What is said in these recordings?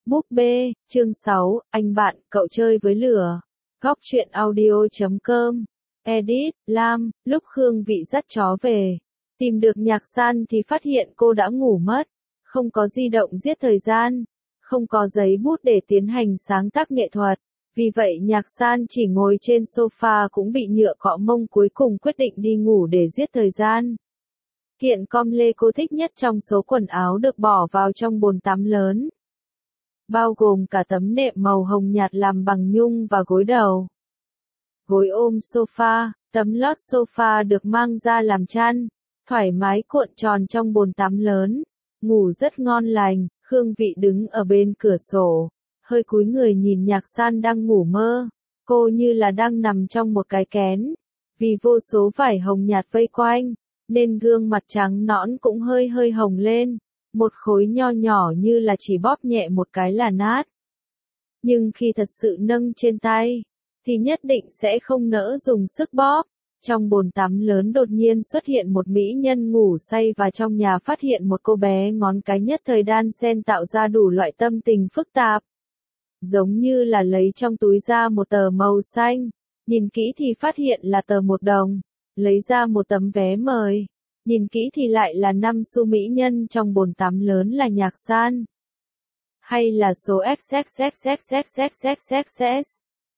Búp bê, chương 6, anh bạn, cậu chơi với lửa. Góc truyện audio.com. Edit, Lam, lúc Khương Vị dắt chó về. Tìm được Nhạc San thì phát hiện cô đã ngủ mất. Không có di động giết thời gian. Không có giấy bút để tiến hành sáng tác nghệ thuật. Vì vậy Nhạc San chỉ ngồi trên sofa cũng bị nhựa cọ mông, cuối cùng quyết định đi ngủ để giết thời gian. Kiện com lê cô thích nhất trong số quần áo được bỏ vào trong bồn tắm lớn, bao gồm cả tấm nệm màu hồng nhạt làm bằng nhung và gối đầu. Gối ôm sofa, tấm lót sofa được mang ra làm chăn, thoải mái cuộn tròn trong bồn tắm lớn, ngủ rất ngon lành. Khương Vị đứng ở bên cửa sổ, hơi cúi người nhìn Nhạc San đang ngủ mơ. Cô như là đang nằm trong một cái kén, vì vô số vải hồng nhạt vây quanh, nên gương mặt trắng nõn cũng hơi hơi hồng lên. Một khối nho nhỏ như là chỉ bóp nhẹ một cái là nát. Nhưng khi thật sự nâng trên tay, thì nhất định sẽ không nỡ dùng sức bóp. Trong bồn tắm lớn đột nhiên xuất hiện một mỹ nhân ngủ say, và trong nhà phát hiện một cô bé ngón cái nhất thời đan xen tạo ra đủ loại tâm tình phức tạp. Giống như là lấy trong túi ra một tờ màu xanh, nhìn kỹ thì phát hiện là tờ 1 đồng, lấy ra một tấm vé mời. Nhìn kỹ thì lại là 5 xu. Mỹ nhân trong bồn tắm lớn là Nhạc San. Hay là số XXXXXXXXXX.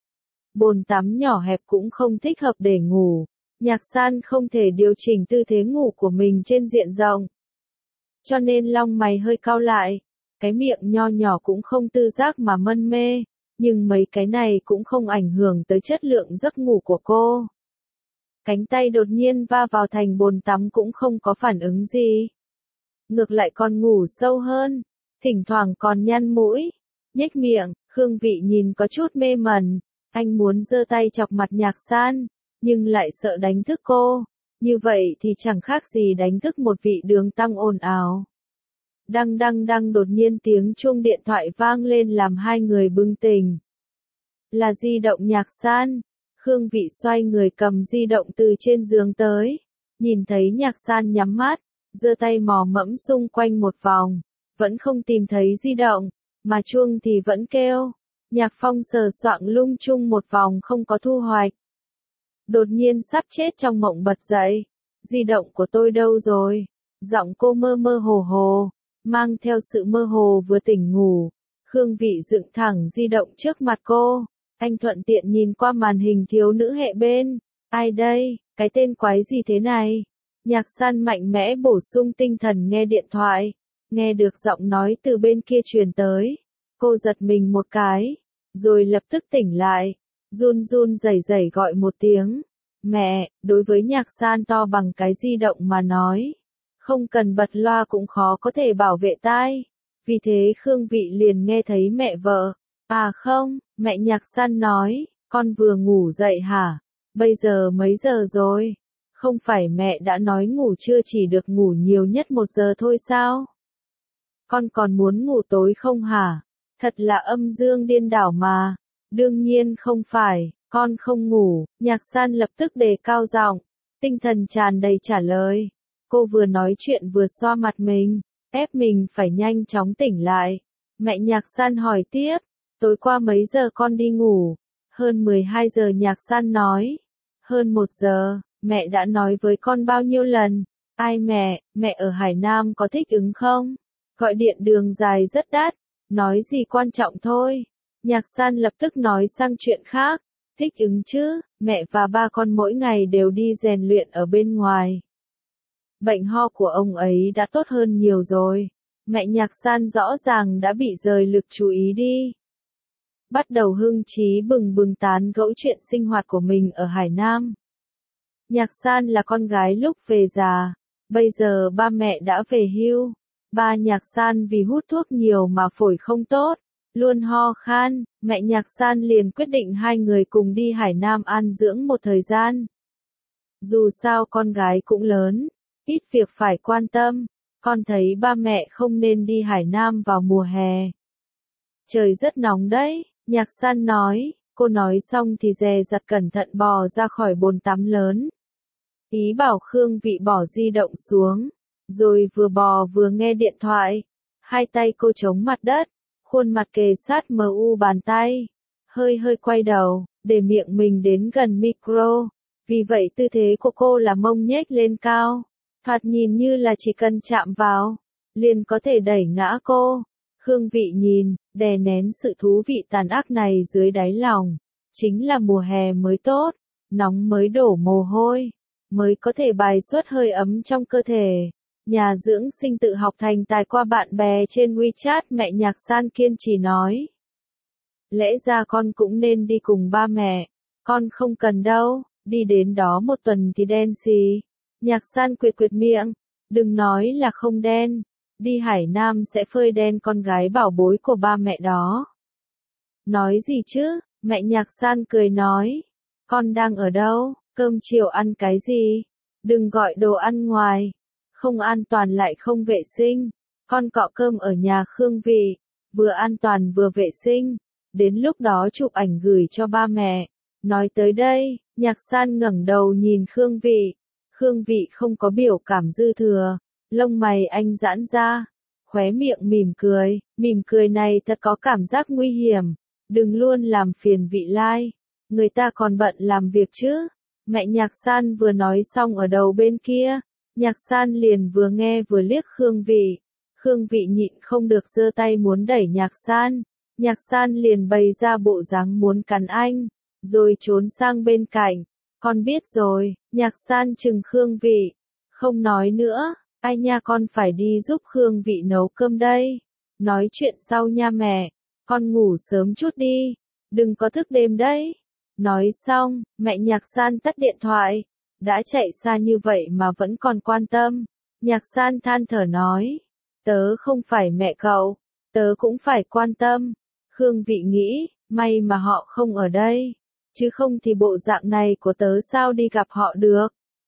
Bồn tắm nhỏ hẹp cũng không thích hợp để ngủ. Nhạc San không thể điều chỉnh tư thế ngủ của mình trên diện rộng, cho nên lông mày hơi cau lại. Cái miệng nho nhỏ cũng không tự giác mà mân mê. Nhưng mấy cái này cũng không ảnh hưởng tới chất lượng giấc ngủ của cô. Cánh tay đột nhiên va vào thành bồn tắm cũng không có phản ứng gì. Ngược lại còn ngủ sâu hơn, thỉnh thoảng còn nhăn mũi, nhếch miệng. Khương Vị nhìn có chút mê mẩn, anh muốn giơ tay chọc mặt Nhạc San, nhưng lại sợ đánh thức cô. Như vậy thì chẳng khác gì đánh thức một vị đường tăng ồn ào. Đăng đăng đăng, đột nhiên tiếng chuông điện thoại vang lên làm hai người bừng tỉnh. Là di động Nhạc San. Khương Vị xoay người cầm di động từ trên giường tới, nhìn thấy Nhạc San nhắm mắt, giơ tay mò mẫm xung quanh một vòng, vẫn không tìm thấy di động, mà chuông thì vẫn kêu. Nhạc Phong sờ soạng lung chung một vòng không có thu hoạch. Đột nhiên sắp chết trong mộng bật dậy. Di động của tôi đâu rồi? Giọng cô mơ mơ hồ hồ, mang theo sự mơ hồ vừa tỉnh ngủ. Khương Vị dựng thẳng di động trước mặt cô. Anh thuận tiện nhìn qua màn hình thiếu nữ hệ bên. Ai đây? Cái tên quái gì thế này? Nhạc San mạnh mẽ bổ sung tinh thần nghe điện thoại. Nghe được giọng nói từ bên kia truyền tới. Cô giật mình một cái, rồi lập tức tỉnh lại. Run run rẩy rẩy gọi một tiếng. Mẹ. Đối với Nhạc San to bằng cái di động mà nói, không cần bật loa cũng khó có thể bảo vệ tai. Vì thế Khương Vị liền nghe thấy mẹ vợ. À không, mẹ. Nhạc San nói, con vừa ngủ dậy hả? Bây giờ mấy giờ rồi? Không phải mẹ đã nói ngủ trưa chỉ được ngủ nhiều nhất 1 giờ thôi sao? Con còn muốn ngủ tối không hả? Thật là âm dương điên đảo mà. Đương nhiên không phải, con không ngủ. Nhạc San lập tức đề cao giọng, tinh thần tràn đầy trả lời. Cô vừa nói chuyện vừa xoa mặt mình, ép mình phải nhanh chóng tỉnh lại. Mẹ. Nhạc San hỏi tiếp, tối qua mấy giờ con đi ngủ? Hơn 12 giờ. Nhạc San nói. Hơn 1 giờ, mẹ đã nói với con bao nhiêu lần? Ai mẹ? Mẹ ở Hải Nam có thích ứng không? Gọi điện đường dài rất đắt, nói gì quan trọng thôi. Nhạc San lập tức nói sang chuyện khác. Thích ứng chứ, mẹ và ba con mỗi ngày đều đi rèn luyện ở bên ngoài. Bệnh ho của ông ấy đã tốt hơn nhiều rồi. Mẹ. Nhạc San rõ ràng đã bị rời lực chú ý đi. Bắt đầu hưng trí bừng bừng tán gẫu chuyện sinh hoạt của mình ở Hải Nam. Nhạc San là con gái lúc về già. Bây giờ ba mẹ đã về hưu. Ba Nhạc San vì hút thuốc nhiều mà phổi không tốt, luôn ho khan. Mẹ Nhạc San liền quyết định hai người cùng đi Hải Nam an dưỡng một thời gian. Dù sao con gái cũng lớn, ít việc phải quan tâm. Con thấy ba mẹ không nên đi Hải Nam vào mùa hè. Trời rất nóng đấy. Nhạc San nói. Cô nói xong thì dè dặt cẩn thận bò ra khỏi bồn tắm lớn. Ý bảo Khương Vị bỏ di động xuống, rồi vừa bò vừa nghe điện thoại. Hai tay cô chống mặt đất, khuôn mặt kề sát mờ u bàn tay, hơi hơi quay đầu, để miệng mình đến gần micro. Vì vậy tư thế của cô là mông nhếch lên cao, thoạt nhìn như là chỉ cần chạm vào, liền có thể đẩy ngã cô. Khương Vị nhìn, đè nén sự thú vị tàn ác này dưới đáy lòng. Chính là mùa hè mới tốt, nóng mới đổ mồ hôi, mới có thể bài xuất hơi ấm trong cơ thể. Nhà dưỡng sinh tự học thành tài qua bạn bè trên WeChat, mẹ Nhạc San kiên trì nói. Lẽ ra con cũng nên đi cùng ba mẹ, con không cần đâu, đi đến đó một tuần thì đen xì. Nhạc San quệt quệt miệng, đừng nói là không đen, đi Hải Nam sẽ phơi đen con gái bảo bối của ba mẹ đó. Nói gì chứ, mẹ Nhạc San cười nói, con đang ở đâu, cơm chiều ăn cái gì, đừng gọi đồ ăn ngoài, không an toàn lại không vệ sinh, con cọ cơm ở nhà Khương Vị, vừa an toàn vừa vệ sinh, đến lúc đó chụp ảnh gửi cho ba mẹ. Nói tới đây, Nhạc San ngẩng đầu nhìn Khương Vị. Khương Vị không có biểu cảm dư thừa, lông mày anh giãn ra, khóe miệng mỉm cười này thật có cảm giác nguy hiểm, đừng luôn làm phiền Vị Lai, người ta còn bận làm việc chứ. Mẹ Nhạc San vừa nói xong ở đầu bên kia, Nhạc San liền vừa nghe vừa liếc Khương Vị. Khương Vị nhịn không được giơ tay muốn đẩy Nhạc San, Nhạc San liền bày ra bộ dáng muốn cắn anh, rồi trốn sang bên cạnh. Con biết rồi, Nhạc San chừng Khương Vị, không nói nữa, ai nha, con phải đi giúp Khương Vị nấu cơm đây. Nói chuyện sau nha mẹ, con ngủ sớm chút đi, đừng có thức đêm đấy. Nói xong, mẹ Nhạc San tắt điện thoại, đã chạy xa như vậy mà vẫn còn quan tâm. Nhạc San than thở nói, tớ không phải mẹ cậu, tớ cũng phải quan tâm. Khương Vị nghĩ, may mà họ không ở đây, chứ không thì bộ dạng này của tớ sao đi gặp họ được.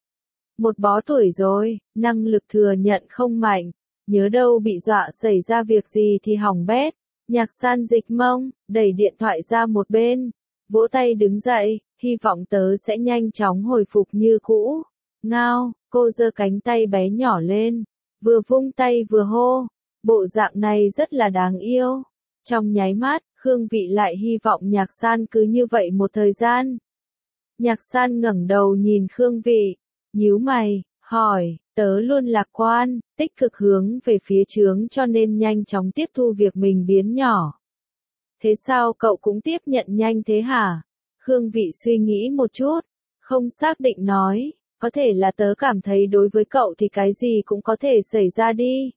Một bó tuổi rồi, năng lực thừa nhận không mạnh, nhớ đâu bị dọa xảy ra việc gì thì hỏng bét. Nhạc San dịch mông, đẩy điện thoại ra một bên, vỗ tay đứng dậy, hy vọng tớ sẽ nhanh chóng hồi phục như cũ. Ngao, cô giơ cánh tay bé nhỏ lên, vừa vung tay vừa hô, bộ dạng này rất là đáng yêu. Trong nháy mắt, Khương Vị lại hy vọng Nhạc San cứ như vậy một thời gian. Nhạc San ngẩng đầu nhìn Khương Vị, nhíu mày, hỏi, tớ luôn lạc quan, tích cực hướng về phía chướng cho nên nhanh chóng tiếp thu việc mình biến nhỏ. Thế sao cậu cũng tiếp nhận nhanh thế hả? Khương Vị suy nghĩ một chút, không xác định nói, có thể là tớ cảm thấy đối với cậu thì cái gì cũng có thể xảy ra đi.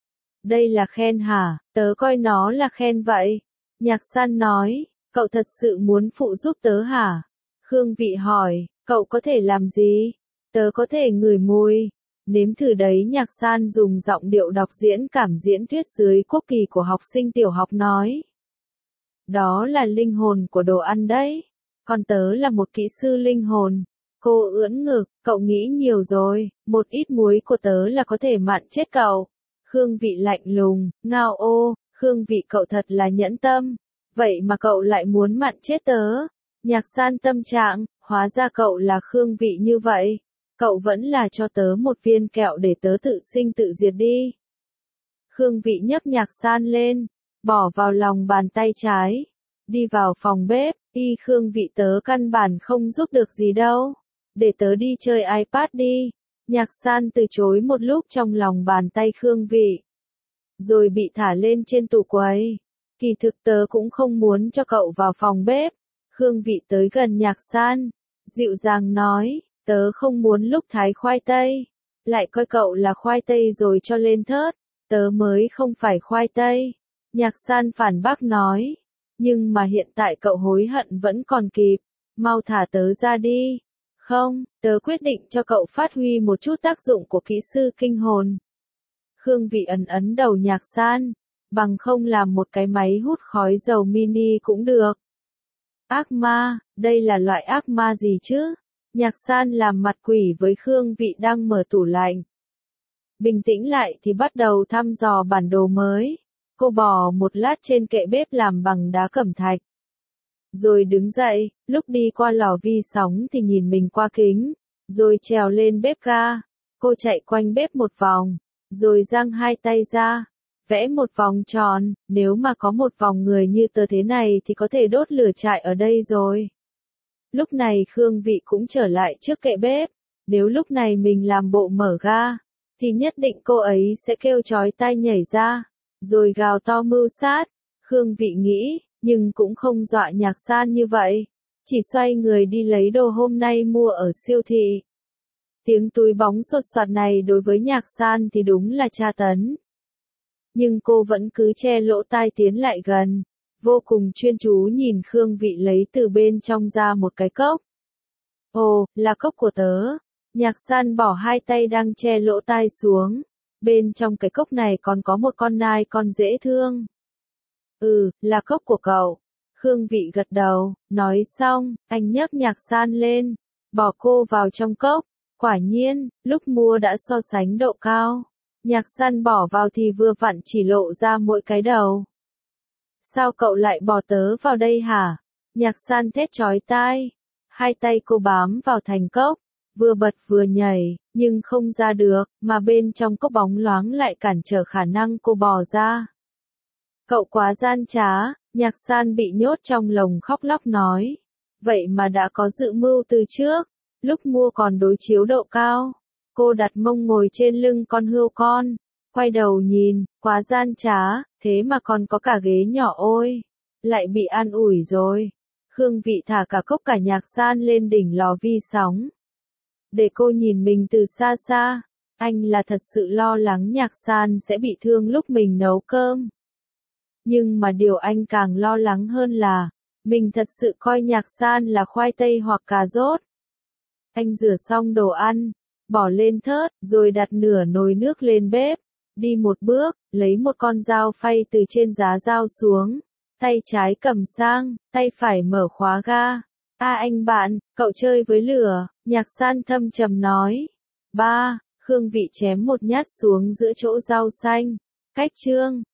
Đây là khen hả? Tớ coi nó là khen vậy. Nhạc San nói, cậu thật sự muốn phụ giúp tớ hả? Khương Vị hỏi, cậu có thể làm gì? Tớ có thể ngửi mùi. Nếm thử đấy. Nhạc San dùng giọng điệu đọc diễn cảm diễn thuyết dưới quốc kỳ của học sinh tiểu học nói. Đó là linh hồn của đồ ăn đấy. Còn tớ là một kỹ sư linh hồn. Cô ưỡn ngực, cậu nghĩ nhiều rồi, một ít muối của tớ là có thể mặn chết cậu. Khương Vị lạnh lùng, ngao ô, Khương Vị cậu thật là nhẫn tâm. Vậy mà cậu lại muốn mặn chết tớ. Nhạc San tâm trạng, hóa ra cậu là Khương Vị như vậy. Cậu vẫn là cho tớ một viên kẹo để tớ tự sinh tự diệt đi. Khương Vị nhấc Nhạc San lên, bỏ vào lòng bàn tay trái, đi vào phòng bếp. Khương Vị tớ căn bản không giúp được gì đâu, để tớ đi chơi iPad đi. Nhạc San từ chối một lúc trong lòng bàn tay Khương Vị, rồi bị thả lên trên tủ quầy. Kỳ thực tớ cũng không muốn cho cậu vào phòng bếp. Khương Vị tới gần Nhạc San, dịu dàng nói, tớ không muốn lúc thái khoai tây, lại coi cậu là khoai tây rồi cho lên thớt, tớ mới không phải khoai tây. Nhạc San phản bác nói, nhưng mà hiện tại cậu hối hận vẫn còn kịp, mau thả tớ ra đi. Không, tớ quyết định cho cậu phát huy một chút tác dụng của kỹ sư kinh hồn. Khương Vị ấn đầu Nhạc San, bằng không làm một cái máy hút khói dầu mini cũng được. Ác ma, đây là loại ác ma gì chứ? Nhạc San làm mặt quỷ với Khương Vị đang mở tủ lạnh. Bình tĩnh lại thì bắt đầu thăm dò bản đồ mới. Cô bò một lát trên kệ bếp làm bằng đá cẩm thạch. Rồi đứng dậy, lúc đi qua lò vi sóng thì nhìn mình qua kính, rồi trèo lên bếp ga. Cô chạy quanh bếp một vòng, rồi giang hai tay ra, vẽ một vòng tròn, nếu mà có một vòng người như tớ thế này thì có thể đốt lửa trại ở đây rồi. Lúc này Khương Vị cũng trở lại trước kệ bếp, nếu lúc này mình làm bộ mở ga, thì nhất định cô ấy sẽ kêu chói tai nhảy ra, rồi gào to mưu sát. Khương Vị nghĩ, nhưng cũng không dọa Nhạc San như vậy, chỉ xoay người đi lấy đồ hôm nay mua ở siêu thị. Tiếng túi bóng sột soạt này đối với Nhạc San thì đúng là tra tấn. Nhưng cô vẫn cứ che lỗ tai tiến lại gần, vô cùng chuyên chú nhìn Khương Vị lấy từ bên trong ra một cái cốc. Ồ, là cốc của tớ. Nhạc San bỏ hai tay đang che lỗ tai xuống. Bên trong cái cốc này còn có một con nai con dễ thương. Ừ, là cốc của cậu. Khương Vị gật đầu, nói xong, anh nhấc Nhạc San lên, bỏ cô vào trong cốc. Quả nhiên, lúc mua đã so sánh độ cao. Nhạc San bỏ vào thì vừa vặn chỉ lộ ra mỗi cái đầu. Sao cậu lại bỏ tớ vào đây hả? Nhạc San thét chói tai. Hai tay cô bám vào thành cốc, vừa bật vừa nhảy, nhưng không ra được, mà bên trong cốc bóng loáng lại cản trở khả năng cô bò ra. Cậu quá gian trá, Nhạc San bị nhốt trong lồng khóc lóc nói. Vậy mà đã có dự mưu từ trước, lúc mua còn đối chiếu độ cao. Cô đặt mông ngồi trên lưng con hươu con, quay đầu nhìn, quá gian trá, thế mà còn có cả ghế nhỏ ôi. Lại bị an ủi rồi. Khương Vị thả cả cốc cả Nhạc San lên đỉnh lò vi sóng. Để cô nhìn mình từ xa xa, anh là thật sự lo lắng Nhạc San sẽ bị thương lúc mình nấu cơm. Nhưng mà điều anh càng lo lắng hơn là, mình thật sự coi Nhạc San là khoai tây hoặc cà rốt. Anh rửa xong đồ ăn, bỏ lên thớt, rồi đặt nửa nồi nước lên bếp, đi một bước, lấy một con dao phay từ trên giá dao xuống, tay trái cầm sang, tay phải mở khóa ga. Anh bạn, cậu chơi với lửa, Nhạc San thâm trầm nói. Ba, Khương Vị chém một nhát xuống giữa chỗ rau xanh. Cách chương